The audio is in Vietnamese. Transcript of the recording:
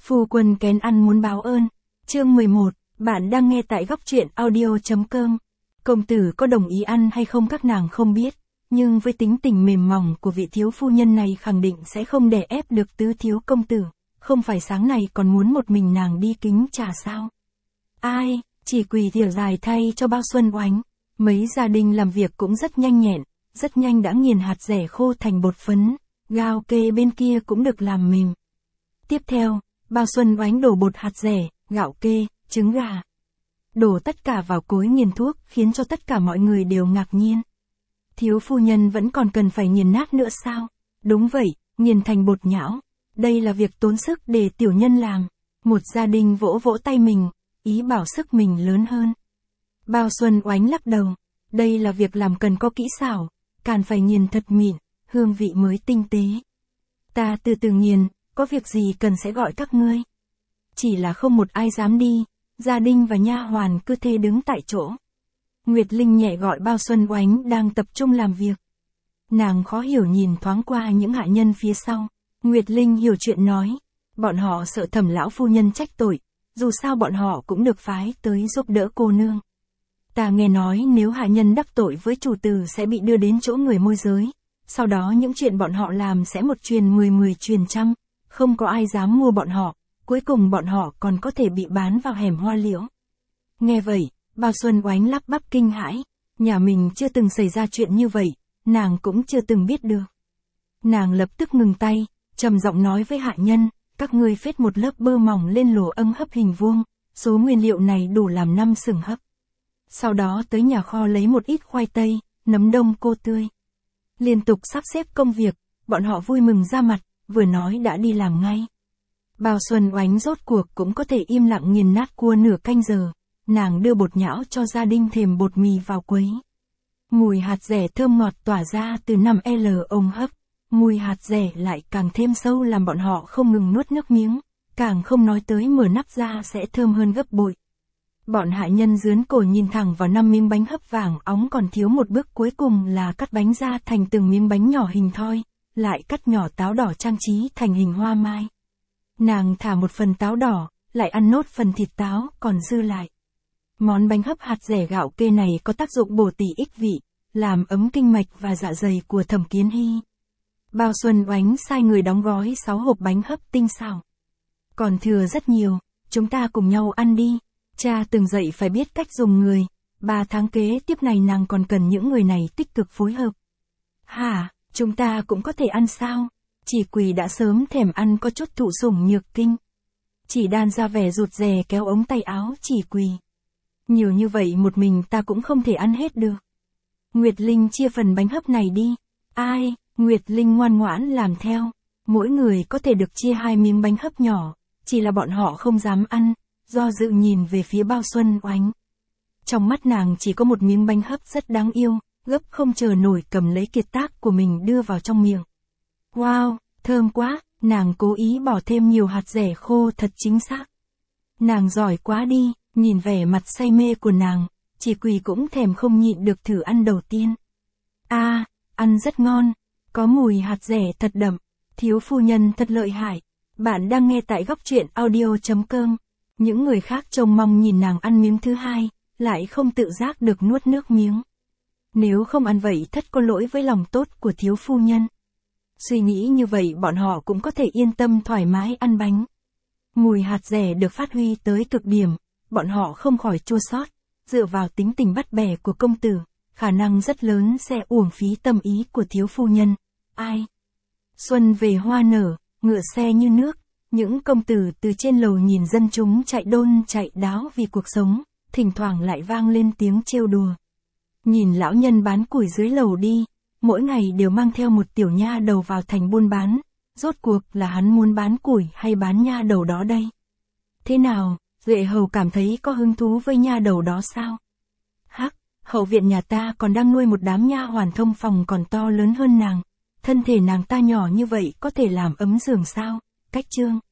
Phu quân kén ăn muốn báo ơn. Chương 11, bạn đang nghe tại góc truyện audio.com. Công tử có đồng ý ăn hay không các nàng không biết, nhưng với tính tình mềm mỏng của vị thiếu phu nhân này khẳng định sẽ không đè ép được tứ thiếu công tử, không phải sáng nay còn muốn một mình nàng đi kính trà sao. Ai, chỉ quỳ thìa dài thay cho bao xuân oánh. Mấy gia đình làm việc cũng rất nhanh nhẹn, rất nhanh đã nghiền hạt dẻ khô thành bột phấn, gao kê bên kia cũng được làm mềm. Tiếp theo, bao xuân oánh đổ bột hạt dẻ, gạo kê, trứng gà. Đổ tất cả vào cối nghiền thuốc khiến cho tất cả mọi người đều ngạc nhiên. Thiếu phu nhân vẫn còn cần phải nghiền nát nữa sao? Đúng vậy, nghiền thành bột nhão. Đây là việc tốn sức để tiểu nhân làm. Một gia đình vỗ vỗ tay mình, ý bảo sức mình lớn hơn. Bao xuân oánh lắc đầu. Đây là việc làm cần có kỹ xảo, càng phải nghiền thật mịn, hương vị mới tinh tế. Ta từ từ nghiền, có việc gì cần sẽ gọi các ngươi. Chỉ là không một ai dám đi, gia đình và nha hoàn cứ thế đứng tại chỗ. Nguyệt Linh nhẹ gọi bao xuân oánh đang tập trung làm việc. Nàng khó hiểu nhìn thoáng qua những hạ nhân phía sau. Nguyệt Linh hiểu chuyện nói, bọn họ sợ Thẩm lão phu nhân trách tội, dù sao bọn họ cũng được phái tới giúp đỡ cô nương. Ta nghe nói nếu hạ nhân đắc tội với chủ tử sẽ bị đưa đến chỗ người môi giới, sau đó những chuyện bọn họ làm sẽ một truyền 10 truyền trăm, không có ai dám mua bọn họ, cuối cùng bọn họ còn có thể bị bán vào hẻm hoa liễu. Nghe vậy, bao xuân oánh lắp bắp kinh hãi, nhà mình chưa từng xảy ra chuyện như vậy, nàng cũng chưa từng biết được. Nàng lập tức ngừng tay, trầm giọng nói với hạ nhân, các ngươi phết một lớp bơ mỏng lên lò âng hấp hình vuông, số nguyên liệu này đủ làm 5 sừng hấp. Sau đó tới nhà kho lấy một ít khoai tây, nấm đông cô tươi. Liên tục sắp xếp công việc, bọn họ vui mừng ra mặt, vừa nói đã đi làm ngay. Bao xuân oánh rốt cuộc cũng có thể im lặng nghiền nát cua nửa canh giờ, nàng đưa bột nhão cho gia đình thềm bột mì vào quấy. Mùi hạt dẻ thơm ngọt tỏa ra từ 5L ống hấp, mùi hạt dẻ lại càng thêm sâu làm bọn họ không ngừng nuốt nước miếng, càng không nói tới mở nắp ra sẽ thơm hơn gấp bội. Bọn hạ nhân dướn cổ nhìn thẳng vào 5 miếng bánh hấp vàng óng còn thiếu một bước cuối cùng là cắt bánh ra thành từng miếng bánh nhỏ hình thoi, lại cắt nhỏ táo đỏ trang trí thành hình hoa mai. Nàng thả một phần táo đỏ, lại ăn nốt phần thịt táo còn dư lại. Món bánh hấp hạt dẻ gạo kê này có tác dụng bổ tỳ ích vị, làm ấm kinh mạch và dạ dày của Thẩm Kiến Hy. Bao xuân oánh sai người đóng gói 6 hộp bánh hấp tinh xảo. Còn thừa rất nhiều, chúng ta cùng nhau ăn đi. Cha từng dạy phải biết cách dùng người, 3 tháng kế tiếp này nàng còn cần những người này tích cực phối hợp. Hả, chúng ta cũng có thể ăn sao? Chỉ quỳ đã sớm thèm ăn có chút thụ sủng nhược kinh. Chỉ đan ra vẻ rụt rè kéo ống tay áo chỉ quỳ. Nhiều như vậy một mình ta cũng không thể ăn hết được. Nguyệt Linh chia phần bánh hấp này đi. Ai, Nguyệt Linh ngoan ngoãn làm theo. Mỗi người có thể được chia 2 miếng bánh hấp nhỏ, chỉ là bọn họ không dám ăn. Do dự nhìn về phía bao xuân oánh. Trong mắt nàng chỉ có một miếng bánh hấp rất đáng yêu, gấp không chờ nổi cầm lấy kiệt tác của mình đưa vào trong miệng. Wow, thơm quá, nàng cố ý bỏ thêm nhiều hạt dẻ khô thật chính xác. Nàng giỏi quá đi, nhìn vẻ mặt say mê của nàng, chỉ quỳ cũng thèm không nhịn được thử ăn đầu tiên. Ăn rất ngon, có mùi hạt dẻ thật đậm, thiếu phu nhân thật lợi hại. Bạn đang nghe tại góc truyện audio.com. Những người khác trông mong nhìn nàng ăn miếng thứ hai, lại không tự giác được nuốt nước miếng. Nếu không ăn vậy thất có lỗi với lòng tốt của thiếu phu nhân. Suy nghĩ như vậy bọn họ cũng có thể yên tâm thoải mái ăn bánh. Mùi hạt dẻ được phát huy tới cực điểm, bọn họ không khỏi chua xót. Dựa vào tính tình bắt bẻ của công tử, khả năng rất lớn sẽ uổng phí tâm ý của thiếu phu nhân. Ai? Xuân về hoa nở, ngựa xe như nước. Những công tử từ trên lầu nhìn dân chúng chạy đôn chạy đáo vì cuộc sống, thỉnh thoảng lại vang lên tiếng trêu đùa. Nhìn lão nhân bán củi dưới lầu đi, mỗi ngày đều mang theo một tiểu nha đầu vào thành buôn bán, rốt cuộc là hắn muốn bán củi hay bán nha đầu đó đây? Thế nào, Duệ hầu cảm thấy có hứng thú với nha đầu đó sao? Hắc, hậu viện nhà ta còn đang nuôi một đám nha hoàn thông phòng còn to lớn hơn nàng, thân thể nàng ta nhỏ như vậy có thể làm ấm giường sao? Cách chương